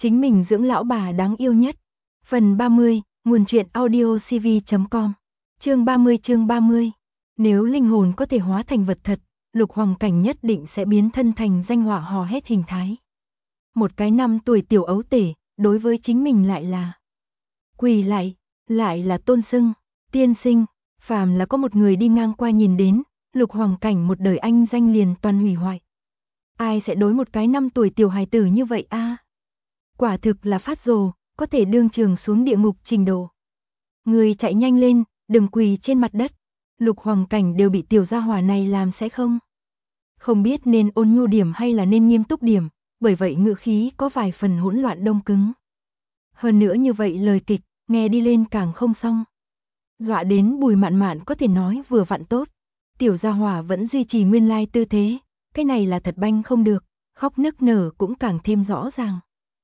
Chính mình dưỡng lão bà đáng yêu nhất. Phần 30, nguồn truyện audiocv.com. Chương 30. Nếu linh hồn có thể hóa thành vật thật, Lục Hoàng Cảnh nhất định sẽ biến thân thành danh họa hò hét hình thái. Một cái 5 tuổi tiểu ấu tể, đối với chính mình lại là quỳ lại là tôn xưng, tiên sinh. Phàm là có một người đi ngang qua nhìn đến, Lục Hoàng Cảnh một đời anh danh liền toàn hủy hoại. Ai sẽ đối một cái 5 tuổi tiểu hài tử như vậy a? Quả thực là phát rồ, có thể đương trường xuống địa ngục trình độ. Người chạy nhanh lên, đừng quỳ trên mặt đất. Lục Hoàng Cảnh đều bị tiểu gia hỏa này làm sẽ không biết nên ôn nhu điểm hay là nên nghiêm túc điểm, bởi vậy ngữ khí có vài phần hỗn loạn đông cứng. Hơn nữa như vậy lời kịch, nghe đi lên càng không xong. Dọa đến Bùi Mạn Mạn có thể nói vừa vặn tốt. Tiểu gia hỏa vẫn duy trì nguyên lai tư thế, cái này là thật banh không được, khóc nức nở cũng càng thêm rõ ràng.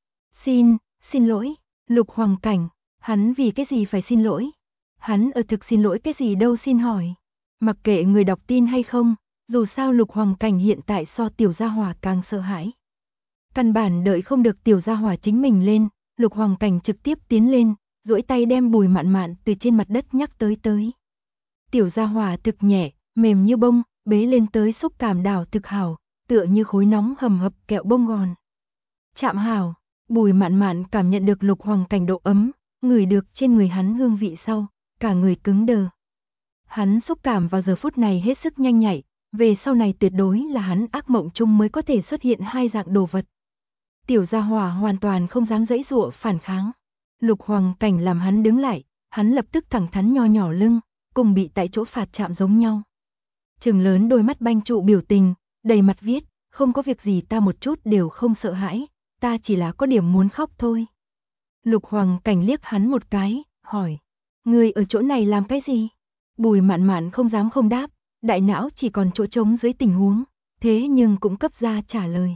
Xin lỗi, Lục Hoàng Cảnh, hắn vì cái gì phải xin lỗi? Hắn ở thực xin lỗi cái gì đâu xin hỏi. Mặc kệ người đọc tin hay không, dù sao Lục Hoàng Cảnh hiện tại so tiểu gia hỏa càng sợ hãi. Căn bản đợi không được tiểu gia hỏa chính mình lên, Lục Hoàng Cảnh trực tiếp tiến lên, duỗi tay đem Bùi Mạn Mạn từ trên mặt đất nhắc tới. Tiểu gia hỏa thực nhẹ, mềm như bông, bế lên tới xúc cảm đảo thực hảo, tựa như khối nóng hầm hập kẹo bông gòn. Chạm hảo, Bùi Mạn Mạn cảm nhận được Lục Hoàng Cảnh độ ấm, ngửi được trên người hắn hương vị sau, cả người cứng đờ. Hắn xúc cảm vào giờ phút này hết sức nhanh nhạy, về sau này tuyệt đối là hắn ác mộng chung mới có thể xuất hiện hai dạng đồ vật. Tiểu gia hỏa hoàn toàn không dám giãy giụa phản kháng. Lục Hoàng Cảnh làm hắn đứng lại, hắn lập tức thẳng thắn nho nhỏ lưng, cùng bị tại chỗ phạt chạm giống nhau. Trừng lớn đôi mắt banh trụ biểu tình, đầy mặt viết, không có việc gì ta một chút đều không sợ hãi, ta chỉ là có điểm muốn khóc thôi. Lục Hoàng Cảnh liếc hắn một cái, hỏi, ngươi ở chỗ này làm cái gì? Bùi Mạn Mạn không dám không đáp, đại não chỉ còn chỗ trống dưới tình huống, thế nhưng cũng cấp ra trả lời.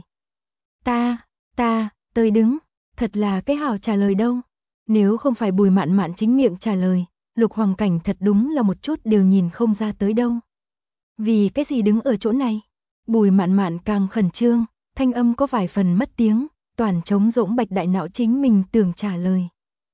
Ta, tới đứng, thật là cái hảo trả lời đâu. Nếu không phải Bùi Mạn Mạn chính miệng trả lời, Lục Hoàng Cảnh thật đúng là một chút đều nhìn không ra tới đâu. Vì cái gì đứng ở chỗ này? Bùi Mạn Mạn càng khẩn trương, thanh âm có vài phần mất tiếng, toàn trống rỗng bạch đại não chính mình tưởng trả lời.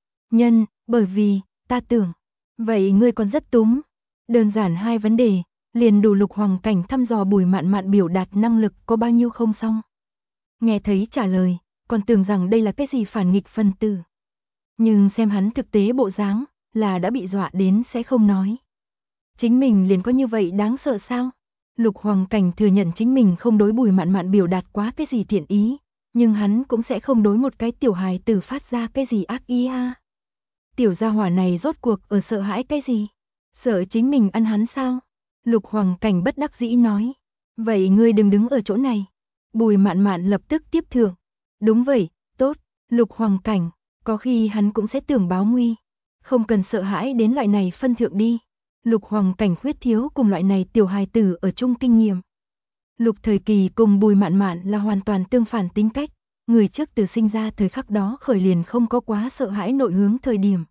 Bởi vì, ta tưởng. Vậy ngươi còn rất túm. Đơn giản hai vấn đề, liền đủ Lục Hoàng Cảnh thăm dò Bùi Mạn Mạn biểu đạt năng lực có bao nhiêu không xong. Nghe thấy trả lời, còn tưởng rằng đây là cái gì phản nghịch phân tử. Nhưng xem hắn thực tế bộ dáng, là đã bị dọa đến sẽ không nói. Chính mình liền có như vậy đáng sợ sao? Lục Hoàng Cảnh thừa nhận chính mình không đối Bùi Mạn Mạn biểu đạt quá cái gì thiện ý, nhưng hắn cũng sẽ không đối một cái tiểu hài tử phát ra cái gì ác ý a. Tiểu gia hỏa này rốt cuộc ở sợ hãi cái gì? Sợ chính mình ăn hắn sao? Lục Hoàng Cảnh bất đắc dĩ nói. Vậy ngươi đừng đứng ở chỗ này. Bùi Mạn Mạn lập tức tiếp thưởng. Đúng vậy, tốt, Lục Hoàng Cảnh, có khi hắn cũng sẽ tưởng báo nguy. Không cần sợ hãi đến loại này phân thượng đi. Lục Hoàng Cảnh khuyết thiếu cùng loại này tiểu hài tử ở chung kinh nghiệm. Lục Thời Kỳ cùng Bùi Mạn Mạn là hoàn toàn tương phản tính cách. Người trước từ sinh ra thời khắc đó khởi liền không có quá sợ hãi nội hướng thời điểm.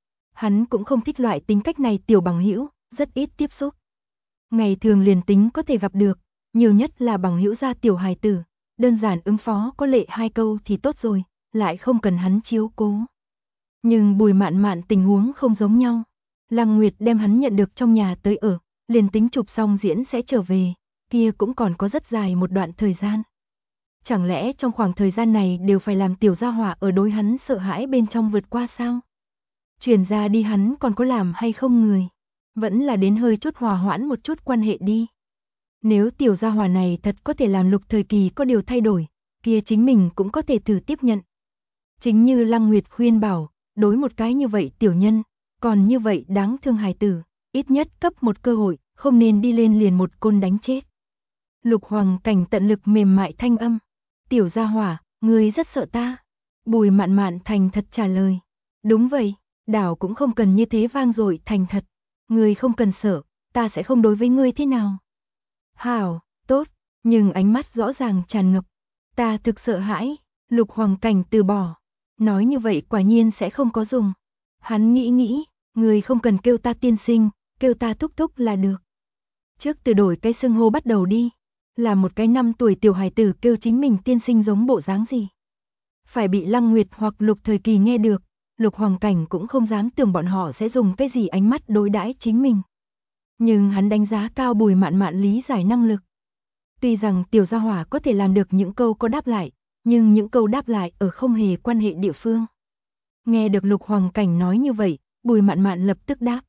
Hắn cũng không thích loại tính cách này tiểu bằng hữu, rất ít tiếp xúc. Ngày thường liền tính có thể gặp được, nhiều nhất là bằng hữu gia tiểu hài tử, đơn giản ứng phó có lệ hai câu thì tốt rồi, lại không cần hắn chiếu cố. Nhưng Bùi Mạn Mạn tình huống không giống nhau. Lăng Nguyệt đem hắn nhận được trong nhà tới ở, liền tính chụp xong diễn sẽ trở về, kia cũng còn có rất dài một đoạn thời gian. Chẳng lẽ trong khoảng thời gian này đều phải làm tiểu gia hỏa ở đối hắn sợ hãi bên trong vượt qua sao? Truyền ra đi hắn còn có làm hay không người? Vẫn là đến hơi chút hòa hoãn một chút quan hệ đi. Nếu tiểu gia hỏa này thật có thể làm Lục Thời Kỳ có điều thay đổi, kia chính mình cũng có thể thử tiếp nhận. Chính như Lăng Nguyệt khuyên bảo, đối một cái như vậy tiểu nhân, còn như vậy đáng thương hài tử, ít nhất cấp một cơ hội, không nên đi lên liền một côn đánh chết. Lục Hoàng Cảnh tận lực mềm mại thanh âm. Tiểu gia hỏa, ngươi rất sợ ta. Bùi Mạn Mạn thành thật trả lời. Đúng vậy, đảo cũng không cần như thế vang dội thành thật. Ngươi không cần sợ, ta sẽ không đối với ngươi thế nào. Hảo, tốt, nhưng ánh mắt rõ ràng tràn ngập. Ta thực sợ hãi, Lục Hoàng Cảnh từ bỏ. Nói như vậy quả nhiên sẽ không có dùng. Hắn nghĩ, ngươi không cần kêu ta tiên sinh, kêu ta thúc thúc là được. Trước từ đổi cái xưng hô bắt đầu đi. Là một cái 5 tuổi tiểu hài tử kêu chính mình tiên sinh giống bộ dáng gì. Phải bị Lăng Nguyệt hoặc Lục Thời Kỳ nghe được, Lục Hoàng Cảnh cũng không dám tưởng bọn họ sẽ dùng cái gì ánh mắt đối đãi chính mình. Nhưng hắn đánh giá cao Bùi Mạn Mạn lý giải năng lực. Tuy rằng tiểu gia hỏa có thể làm được những câu có đáp lại, nhưng những câu đáp lại ở không hề quan hệ địa phương. Nghe được Lục Hoàng Cảnh nói như vậy, Bùi Mạn Mạn lập tức đáp.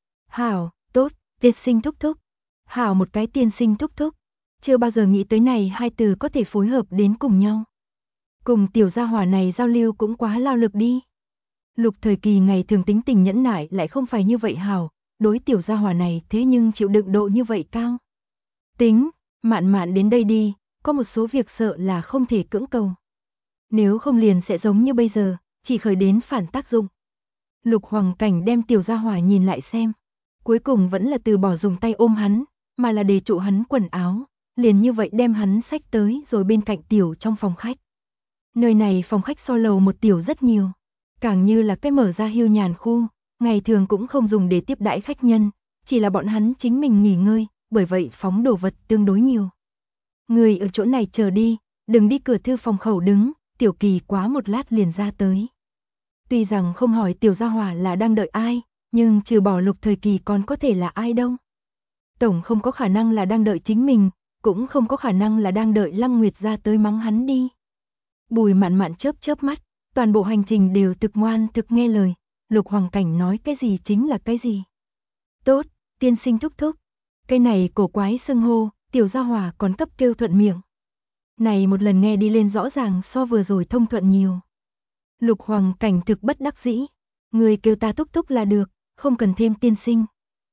Hảo, tốt, tiên sinh thúc thúc. Hảo một cái tiên sinh thúc thúc. Chưa bao giờ nghĩ tới này hai từ có thể phối hợp đến cùng nhau. Cùng tiểu gia hỏa này giao lưu cũng quá lao lực đi. Lục Thời Kỳ ngày thường tính tình nhẫn nại lại không phải như vậy hảo, đối tiểu gia hỏa này thế nhưng chịu đựng độ như vậy cao. Tính, Mạn Mạn đến đây đi, có một số việc sợ là không thể cưỡng cầu. Nếu không liền sẽ giống như bây giờ, chỉ khởi đến phản tác dụng. Lục Hoàng Cảnh đem tiểu gia hỏa nhìn lại xem, cuối cùng vẫn là từ bỏ dùng tay ôm hắn, mà là để trụ hắn quần áo, liền như vậy đem hắn xách tới rồi bên cạnh tiểu trong phòng khách. Nơi này phòng khách so lầu một tiểu rất nhiều, càng như là cái mở ra hiu nhàn khu, ngày thường cũng không dùng để tiếp đãi khách nhân, chỉ là bọn hắn chính mình nghỉ ngơi, bởi vậy phóng đồ vật tương đối nhiều. Người ở chỗ này chờ đi, đừng đi cửa thư phòng khẩu đứng, Tiểu Kỳ quá một lát liền ra tới. Tuy rằng không hỏi tiểu gia hỏa là đang đợi ai, nhưng trừ bỏ Lục Thời Kỳ còn có thể là ai đâu. Tổng không có khả năng là đang đợi chính mình, cũng không có khả năng là đang đợi Lăng Nguyệt ra tới mắng hắn đi. Bùi Mạn Mạn chớp chớp mắt, toàn bộ hành trình đều thực ngoan thực nghe lời, Lục Hoàng Cảnh nói cái gì chính là cái gì. Tốt, tiên sinh thúc thúc. Cái này cổ quái xưng hô, tiểu gia hỏa còn cấp kêu thuận miệng. Này một lần nghe đi lên rõ ràng so vừa rồi thông thuận nhiều. Lục Hoàng Cảnh thực bất đắc dĩ, người kêu ta thúc thúc là được, không cần thêm tiên sinh.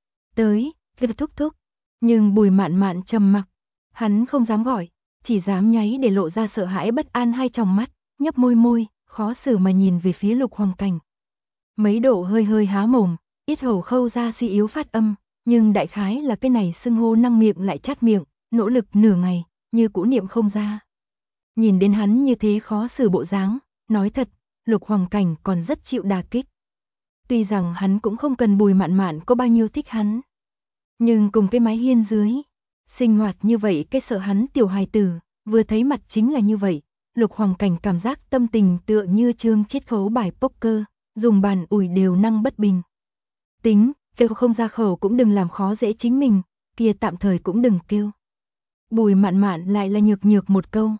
Tới, kêu thúc thúc. Nhưng Bùi Mạn Mạn trầm mặc, hắn không dám gọi, chỉ dám nháy để lộ ra sợ hãi bất an hai tròng mắt, nhấp môi môi, khó xử mà nhìn về phía Lục Hoàng Cảnh. Mấy độ hơi hơi há mồm, yết hầu khâu ra suy yếu phát âm, nhưng đại khái là cái này xưng hô năng miệng lại chát miệng, nỗ lực nửa ngày, như cũ niệm không ra. Nhìn đến hắn như thế khó xử bộ dáng, nói thật, Lục Hoàng Cảnh còn rất chịu đả kích. Tuy rằng hắn cũng không cần Bùi Mạn Mạn có bao nhiêu thích hắn, nhưng cùng cái mái hiên dưới, sinh hoạt như vậy cái sợ hắn tiểu hài tử, vừa thấy mặt chính là như vậy, Lục Hoàng Cảnh cảm giác tâm tình tựa như trương chiết khấu bài poker, dùng bàn ủi đều năng bất bình. Tính, kêu không ra khẩu cũng đừng làm khó dễ chính mình, kia tạm thời cũng đừng kêu. Bùi Mạn Mạn lại là nhược nhược một câu.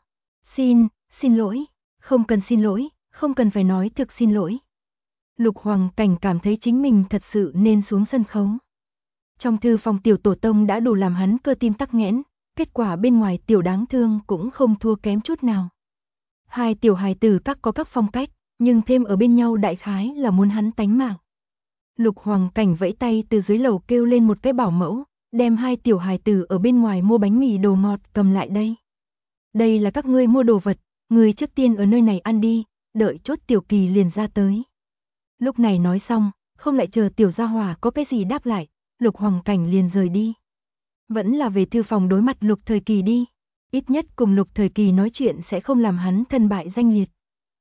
Xin lỗi, không cần xin lỗi, không cần phải nói thực xin lỗi. Lục Hoàng Cảnh cảm thấy chính mình thật sự nên xuống sân khấu. Trong thư phòng tiểu tổ tông đã đủ làm hắn cơ tim tắc nghẽn, kết quả bên ngoài tiểu đáng thương cũng không thua kém chút nào. Hai tiểu hài tử các có các phong cách, nhưng thêm ở bên nhau đại khái là muốn hắn tánh mạng. Lục Hoàng Cảnh vẫy tay từ dưới lầu kêu lên một cái bảo mẫu, đem hai tiểu hài tử ở bên ngoài mua bánh mì đồ ngọt cầm lại đây. Đây là các ngươi mua đồ vật, người trước tiên ở nơi này ăn đi, đợi chốt Tiểu Kỳ liền ra tới. Lúc này nói xong, không lại chờ tiểu gia hỏa có cái gì đáp lại, Lục Hoàng Cảnh liền rời đi. Vẫn là về thư phòng đối mặt Lục Thời Kỳ đi, ít nhất cùng Lục Thời Kỳ nói chuyện sẽ không làm hắn thân bại danh liệt.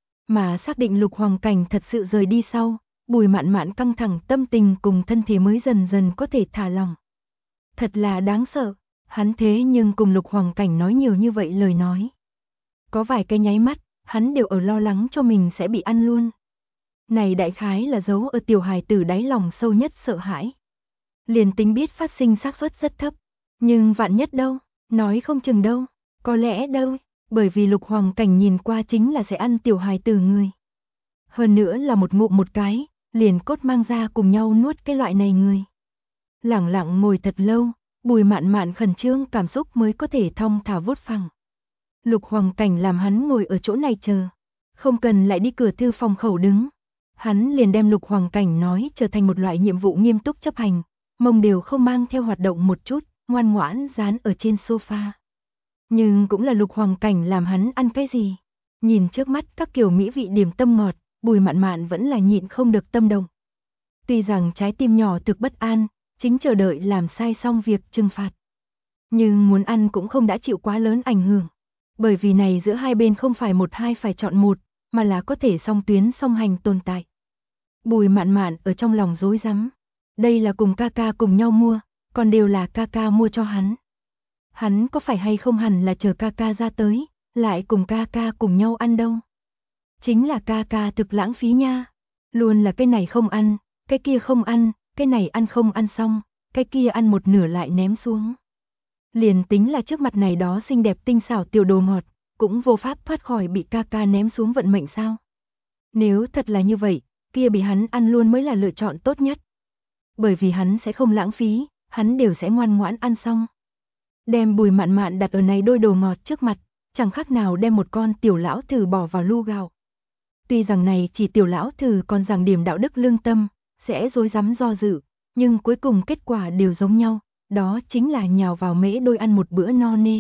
Mà xác định Lục Hoàng Cảnh thật sự rời đi sau, Bùi Mạn Mạn căng thẳng tâm tình cùng thân thể mới dần dần có thể thả lỏng. Thật là đáng sợ, hắn thế nhưng cùng Lục Hoàng Cảnh nói nhiều như vậy lời nói. Có vài cái nháy mắt, hắn đều ở lo lắng cho mình sẽ bị ăn luôn. Này đại khái là giấu ở tiểu hài tử đáy lòng sâu nhất sợ hãi. Liền tính biết phát sinh xác suất rất thấp, nhưng vạn nhất đâu, nói không chừng đâu, có lẽ đâu, bởi vì Lục Hoàng Cảnh nhìn qua chính là sẽ ăn tiểu hài tử người. Hơn nữa là một ngụm một cái, liền cốt mang ra cùng nhau nuốt cái loại này người. Lẳng lặng ngồi thật lâu, Bùi Mạn Mạn khẩn trương cảm xúc mới có thể thong thả vuốt phẳng. Lục Hoàng Cảnh làm hắn ngồi ở chỗ này chờ, không cần lại đi cửa thư phòng khẩu đứng. Hắn liền đem Lục Hoàng Cảnh nói trở thành một loại nhiệm vụ nghiêm túc chấp hành, mông đều không mang theo hoạt động một chút, ngoan ngoãn dán ở trên sofa. Nhưng cũng là Lục Hoàng Cảnh làm hắn ăn cái gì. Nhìn trước mắt các kiểu mỹ vị điểm tâm ngọt, Bùi Mạn Mạn vẫn là nhịn không được tâm động. Tuy rằng trái tim nhỏ thực bất an, chính chờ đợi làm sai xong việc trừng phạt. Nhưng muốn ăn cũng không đã chịu quá lớn ảnh hưởng. Bởi vì này giữa hai bên không phải một hai phải chọn một, mà là có thể song tuyến song hành tồn tại. Bùi Mạn Mạn ở trong lòng rối rắm. Đây là cùng ca ca cùng nhau mua, còn đều là ca ca mua cho hắn. Hắn có phải hay không hẳn là chờ ca ca ra tới, lại cùng ca ca cùng nhau ăn đâu. Chính là ca ca thực lãng phí nha. Luôn là cái này không ăn, cái kia không ăn, cái này ăn không ăn xong, cái kia ăn một nửa lại ném xuống. Liền tính là trước mặt này đó xinh đẹp tinh xảo tiểu đồ ngọt, cũng vô pháp thoát khỏi bị ca ca ném xuống vận mệnh sao. Nếu thật là như vậy, kia bị hắn ăn luôn mới là lựa chọn tốt nhất. Bởi vì hắn sẽ không lãng phí, hắn đều sẽ ngoan ngoãn ăn xong. Đem Bùi Mạn Mạn đặt ở này đôi đồ ngọt trước mặt, chẳng khác nào đem một con tiểu lão thử bỏ vào lu gạo. Tuy rằng này chỉ tiểu lão thử còn giảng điểm đạo đức lương tâm, sẽ rối rắm do dự, nhưng cuối cùng kết quả đều giống nhau, đó chính là nhào vào mễ đôi ăn một bữa no nê.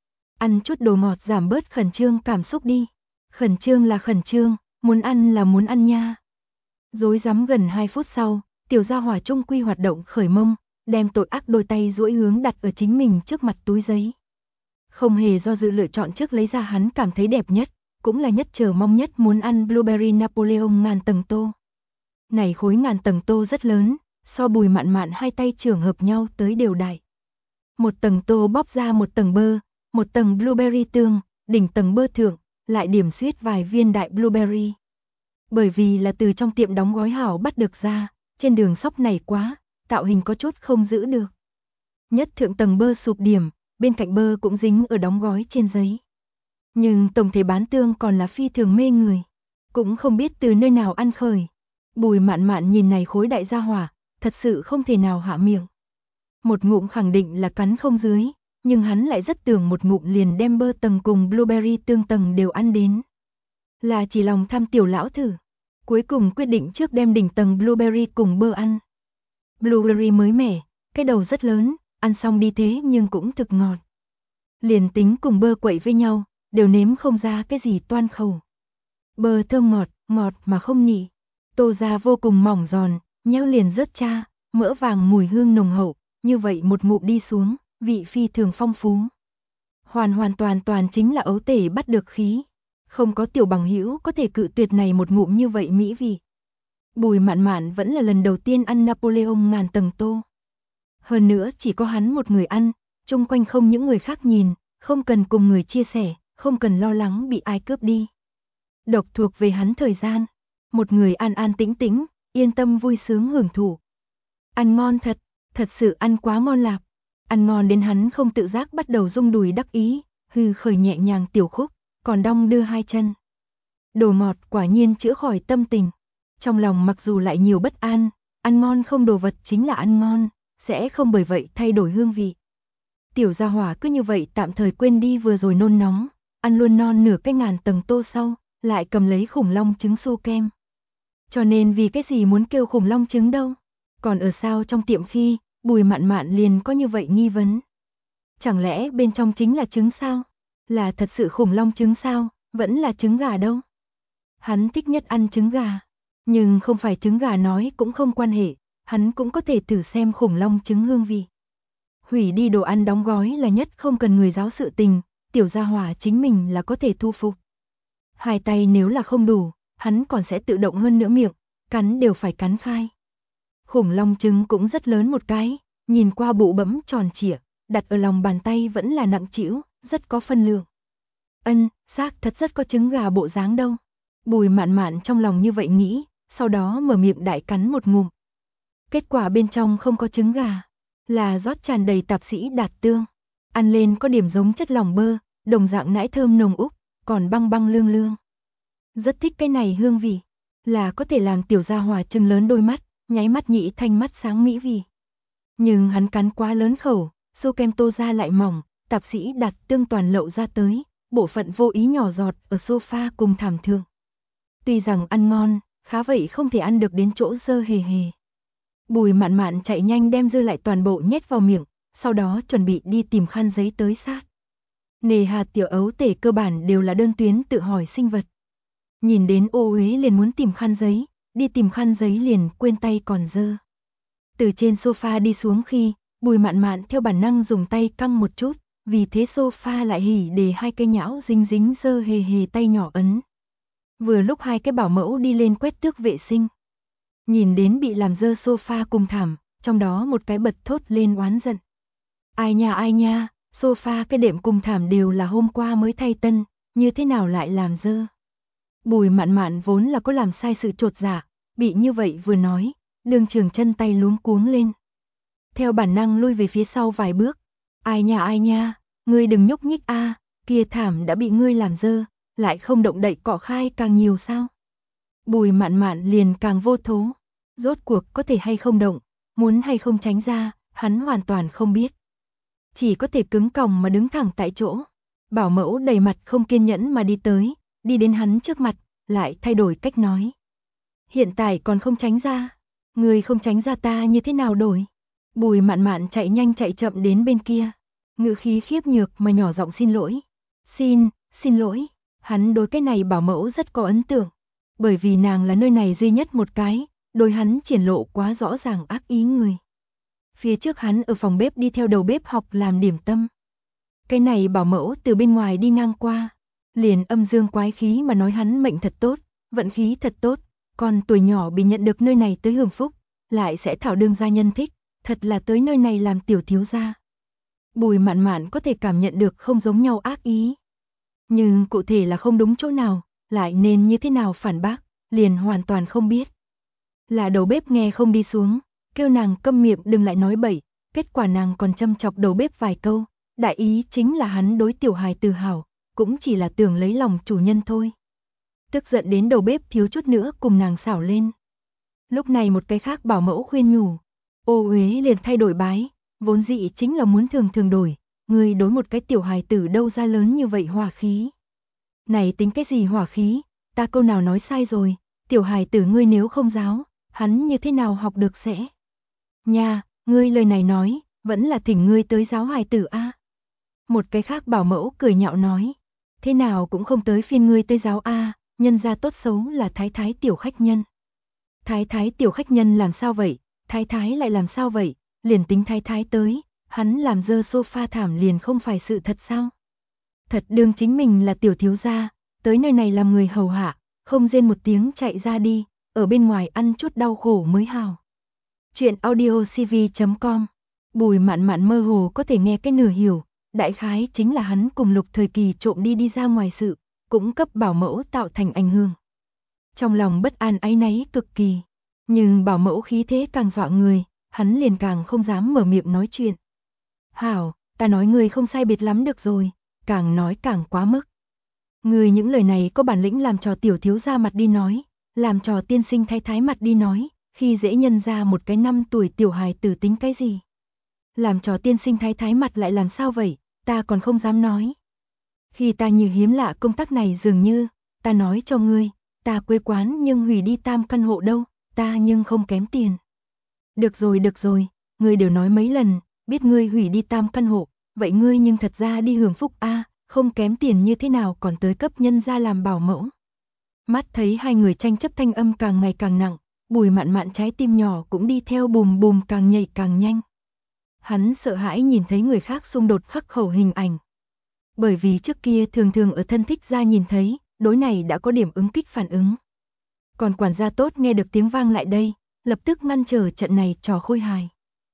Ăn chút đồ ngọt giảm bớt khẩn trương cảm xúc đi. Khẩn trương là khẩn trương, muốn ăn là muốn ăn nha. Rối rắm gần 2 phút sau, tiểu gia hỏa trung quy hoạt động khởi mông, đem tội ác đôi tay duỗi hướng đặt ở chính mình trước mặt túi giấy. Không hề do dự lựa chọn trước lấy ra hắn cảm thấy đẹp nhất, cũng là nhất chờ mong nhất muốn ăn blueberry Napoleon ngàn tầng tô. Này khối ngàn tầng tô rất lớn, so Bùi Mạn Mạn hai tay trưởng hợp nhau tới đều đại. Một tầng tô bóp ra một tầng bơ, một tầng blueberry tương, đỉnh tầng bơ thượng, lại điểm xuyết vài viên đại blueberry. Bởi vì là từ trong tiệm đóng gói hảo bắt được ra, trên đường sóc này quá, tạo hình có chút không giữ được. Nhất thượng tầng bơ sụp điểm, bên cạnh bơ cũng dính ở đóng gói trên giấy. Nhưng tổng thể bán tương còn là phi thường mê người, cũng không biết từ nơi nào ăn khởi. Bùi Mạn Mạn nhìn này khối đại gia hỏa, thật sự không thể nào hạ miệng. Một ngụm khẳng định là cắn không dưới, nhưng hắn lại rất tưởng một ngụm liền đem bơ tầng cùng blueberry tương tầng đều ăn đến. Là chỉ lòng tham tiểu lão thử. Cuối cùng quyết định trước đem đỉnh tầng blueberry cùng bơ ăn. Blueberry mới mẻ, cái đầu rất lớn, ăn xong đi thế nhưng cũng thực ngọt. Liền tính cùng bơ quậy với nhau, đều nếm không ra cái gì toan khẩu. Bơ thơm ngọt, ngọt mà không nhị. Tô ra vô cùng mỏng giòn, nhéo liền rớt cha, mỡ vàng mùi hương nồng hậu, như vậy một ngụm đi xuống, vị phi thường phong phú. Hoàn toàn chính là ấu tể bắt được khí. Không có tiểu bằng hữu có thể cự tuyệt này một ngụm như vậy mỹ vị. Bùi Mạn Mạn vẫn là lần đầu tiên ăn Napoleon ngàn tầng tô. Hơn nữa chỉ có hắn một người ăn, chung quanh không những người khác nhìn, không cần cùng người chia sẻ, không cần lo lắng bị ai cướp đi. Độc thuộc về hắn thời gian, một người an an tĩnh tĩnh, yên tâm vui sướng hưởng thụ. Ăn ngon thật, thật sự ăn quá ngon lạc. Ăn ngon đến hắn không tự giác bắt đầu rung đùi đắc ý, hừ khởi nhẹ nhàng tiểu khúc, còn đong đưa hai chân. Đồ ngọt quả nhiên chữa khỏi tâm tình. Trong lòng mặc dù lại nhiều bất an, ăn ngon không đồ vật chính là ăn ngon, sẽ không bởi vậy thay đổi hương vị. Tiểu gia hỏa cứ như vậy tạm thời quên đi vừa rồi nôn nóng, ăn luôn non nửa cái ngàn tầng tô sau, lại cầm lấy khủng long trứng xô kem. Cho nên vì cái gì muốn kêu khủng long trứng đâu? Còn ở sao trong tiệm khi, Bùi Mạn Mạn liền có như vậy nghi vấn. Chẳng lẽ bên trong chính là trứng sao? Là thật sự khủng long trứng sao? Vẫn là trứng gà đâu? Hắn thích nhất ăn trứng gà. Nhưng không phải trứng gà nói cũng không quan hệ, hắn cũng có thể thử xem khủng long trứng hương vị. Hủy đi đồ ăn đóng gói là nhất không cần người giáo sự tình, tiểu gia hỏa chính mình là có thể thu phục. Hai tay nếu là không đủ, hắn còn sẽ tự động hơn nữa miệng, cắn đều phải cắn khai. Khủng long trứng cũng rất lớn một cái, nhìn qua bụ bẫm tròn trịa, đặt ở lòng bàn tay vẫn là nặng trĩu, rất có phân lượng. Xác thật rất có trứng gà bộ dáng đâu. Bùi Mạn Mạn trong lòng như vậy nghĩ, sau đó mở miệng đại cắn một ngụm. Kết quả bên trong không có trứng gà, là rót tràn đầy tạp sĩ đạt tương. Ăn lên có điểm giống chất lỏng bơ, đồng dạng nãi thơm nồng úc, còn băng băng lương lương. Rất thích cái này hương vị, là có thể làm tiểu gia hỏa trừng lớn đôi mắt, nháy mắt nhĩ thanh mắt sáng mỹ vị. Nhưng hắn cắn quá lớn khẩu, xô kem tô ra lại mỏng, tạp sĩ đạt tương toàn lậu ra tới, bộ phận vô ý nhỏ giọt ở sofa cùng thảm thượng. Tuy rằng ăn ngon, khá vậy không thể ăn được đến chỗ dơ hề hề. Bùi Mạn Mạn chạy nhanh đem dư lại toàn bộ nhét vào miệng, sau đó chuẩn bị đi tìm khăn giấy tới sát. Nề hà tiểu ấu tể cơ bản đều là đơn tuyến tự hỏi sinh vật. Nhìn đến ô uế liền muốn tìm khăn giấy, đi tìm khăn giấy liền quên tay còn dơ. Từ trên sofa đi xuống khi, Bùi Mạn Mạn theo bản năng dùng tay căng một chút, vì thế sofa lại hỉ để hai cây nhão dính dính dơ hề hề tay nhỏ ấn. Vừa lúc hai cái bảo mẫu đi lên quét tước vệ sinh. Nhìn đến bị làm dơ sofa cùng thảm, trong đó một cái bật thốt lên oán giận. Ai nha, sofa cái đệm cùng thảm đều là hôm qua mới thay tân, như thế nào lại làm dơ. Bùi Mạn Mạn vốn là có làm sai sự chột dạ, bị như vậy vừa nói, Đường Trường chân tay luống cuống lên. Theo bản năng lui về phía sau vài bước. Ai nha, ngươi đừng nhúc nhích a, kia thảm đã bị ngươi làm dơ, lại không động đậy cọ khai càng nhiều sao? Bùi Mạn Mạn liền càng vô thố, rốt cuộc có thể hay không động, muốn hay không tránh ra, hắn hoàn toàn không biết. Chỉ có thể cứng còng mà đứng thẳng tại chỗ. Bảo mẫu đầy mặt không kiên nhẫn mà đi tới, đi đến hắn trước mặt, lại thay đổi cách nói. Hiện tại còn không tránh ra, người không tránh ra ta như thế nào đổi? Bùi Mạn Mạn chạy nhanh chạy chậm đến bên kia, ngữ khí khiếp nhược mà nhỏ giọng xin lỗi. Xin lỗi, hắn đối cái này bảo mẫu rất có ấn tượng, bởi vì nàng là nơi này duy nhất một cái, đối hắn triển lộ quá rõ ràng ác ý người. Phía trước hắn ở phòng bếp đi theo đầu bếp học làm điểm tâm. Cái này bảo mẫu từ bên ngoài đi ngang qua, liền âm dương quái khí mà nói hắn mệnh thật tốt, vận khí thật tốt, còn tuổi nhỏ bị nhận được nơi này tới hưởng phúc, lại sẽ thảo đương gia nhân thích, thật là tới nơi này làm tiểu thiếu gia. Bùi Mạn Mạn có thể cảm nhận được không giống nhau ác ý, nhưng cụ thể là không đúng chỗ nào, lại nên như thế nào phản bác, liền hoàn toàn không biết. Là đầu bếp nghe không đi xuống, kêu nàng câm miệng đừng lại nói bậy, kết quả nàng còn châm chọc đầu bếp vài câu, đại ý chính là hắn đối tiểu hài từ hảo, cũng chỉ là tưởng lấy lòng chủ nhân thôi. Tức giận đến đầu bếp thiếu chút nữa cùng nàng xảo lên. Lúc này một cái khác bảo mẫu khuyên nhủ, Ô Uế liền thay đổi bái, vốn dĩ chính là muốn thường đổi, người đối một cái tiểu hài tử đâu ra lớn như vậy hỏa khí. Này tính cái gì hỏa khí, ta câu nào nói sai rồi, tiểu hài tử ngươi nếu không giáo, hắn như thế nào học được sẽ. Nha, ngươi lời này nói, vẫn là thỉnh ngươi tới giáo hài tử a. Một cái khác bảo mẫu cười nhạo nói, thế nào cũng không tới phiên ngươi tới giáo a, nhân gia tốt xấu là thái thái tiểu khách nhân. Thái thái tiểu khách nhân làm sao vậy, thái thái lại làm sao vậy, liền tính thái thái tới, hắn làm dơ sofa thảm liền không phải sự thật sao? Thật đương chính mình là tiểu thiếu gia, tới nơi này làm người hầu hạ, không rên một tiếng chạy ra đi, ở bên ngoài ăn chút đau khổ mới hào. Chuyện audiocv.com. Bùi Mạn Mạn mơ hồ có thể nghe cái nửa hiểu, đại khái chính là hắn cùng Lục Thời Kỳ trộm đi ra ngoài sự, cũng cấp bảo mẫu tạo thành ảnh hưởng. Trong lòng bất an áy náy cực kỳ, nhưng bảo mẫu khí thế càng dọa người, hắn liền càng không dám mở miệng nói chuyện. Hảo, ta nói ngươi không sai biệt lắm được rồi, càng nói càng quá mức. Ngươi những lời này có bản lĩnh làm trò tiểu thiếu gia mặt đi nói, làm trò tiên sinh thái thái mặt đi nói, khi dễ nhân ra một cái 5 tuổi tiểu hài tử tính cái gì. Làm trò tiên sinh thái thái mặt lại làm sao vậy, ta còn không dám nói. Khi ta như hiếm lạ công tác này dường như, ta nói cho ngươi, ta quê quán nhưng hủy đi 3 căn hộ đâu, ta nhưng không kém tiền. Được rồi, ngươi đều nói mấy lần, biết ngươi hủy đi 3 căn hộ, vậy ngươi nhưng thật ra đi hưởng phúc a, không kém tiền như thế nào còn tới cấp nhân gia làm bảo mẫu. Mắt thấy hai người tranh chấp thanh âm càng ngày càng nặng, Bùi Mạn Mạn trái tim nhỏ cũng đi theo bùm bùm càng nhảy càng nhanh. Hắn sợ hãi nhìn thấy người khác xung đột khắc khẩu hình ảnh. Bởi vì trước kia thường ở thân thích gia nhìn thấy, đối này đã có điểm ứng kích phản ứng. Còn quản gia tốt nghe được tiếng vang lại đây, lập tức ngăn trở trận này trò khôi hài.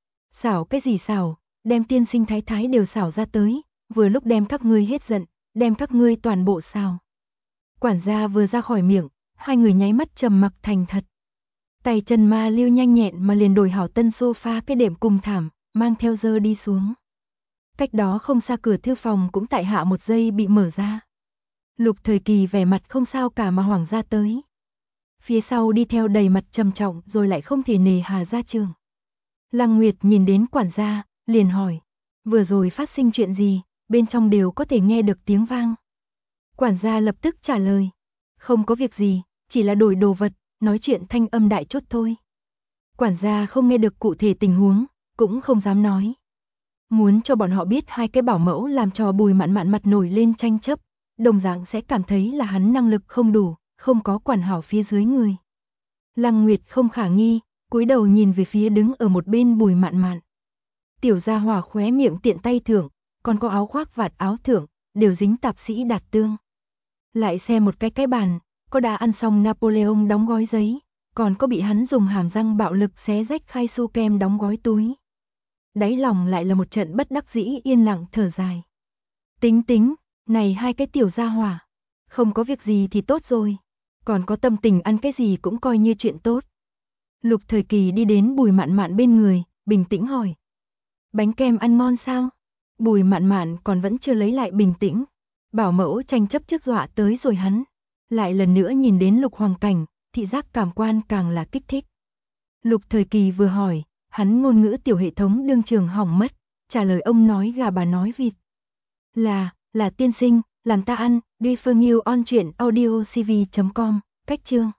Xảo cái gì xảo, đem tiên sinh thái thái đều xảo ra tới, vừa lúc đem các ngươi hết giận, đem các ngươi toàn bộ xào. Quản gia vừa ra khỏi miệng, hai người nháy mắt trầm mặc thành thật. Tay chân ma lưu nhanh nhẹn mà liền đổi hảo tân sofa cái đệm cùng thảm, mang theo dơ đi xuống. Cách đó không xa cửa thư phòng cũng tại hạ một giây bị mở ra. Lục Thời Kỳ vẻ mặt không sao cả mà hoảng ra tới. Phía sau đi theo đầy mặt trầm trọng rồi lại không thể nề hà ra trường. Lăng Nguyệt nhìn đến quản gia, liền hỏi, vừa rồi phát sinh chuyện gì, bên trong đều có thể nghe được tiếng vang. Quản gia lập tức trả lời, không có việc gì, chỉ là đổi đồ vật, nói chuyện thanh âm đại chút thôi. Quản gia không nghe được cụ thể tình huống, cũng không dám nói. Muốn cho bọn họ biết hai cái bảo mẫu làm cho Bùi Mạn Mạn mặt nổi lên tranh chấp, đồng dạng sẽ cảm thấy là hắn năng lực không đủ, không có quản hảo phía dưới người. Lăng Nguyệt không khả nghi, cúi đầu nhìn về phía đứng ở một bên Bùi Mạn Mạn. Tiểu gia hỏa khóe miệng tiện tay thưởng, còn có áo khoác vạt áo thưởng, đều dính tạp sĩ Đạt Tương. Lại xem một cái bàn, có đã ăn xong Napoleon đóng gói giấy, còn có bị hắn dùng hàm răng bạo lực xé rách khai su kem đóng gói túi. Đáy lòng lại là một trận bất đắc dĩ yên lặng thở dài. Tính, này hai cái tiểu gia hỏa, không có việc gì thì tốt rồi, còn có tâm tình ăn cái gì cũng coi như chuyện tốt. Lục Thời Kỳ đi đến Bùi Mạn Mạn bên người, bình tĩnh hỏi. Bánh kem ăn ngon sao? Bùi Mạn Mạn còn vẫn chưa lấy lại bình tĩnh. Bảo mẫu tranh chấp trước dọa tới rồi hắn. Lại lần nữa nhìn đến Lục Hoàng Cảnh, thị giác cảm quan càng là kích thích. Lục Thời Kỳ vừa hỏi, hắn ngôn ngữ tiểu hệ thống đương trường hỏng mất, trả lời ông nói gà bà nói vịt. Là tiên sinh, làm ta ăn, refer new on truyện audiocv.com, cách chương.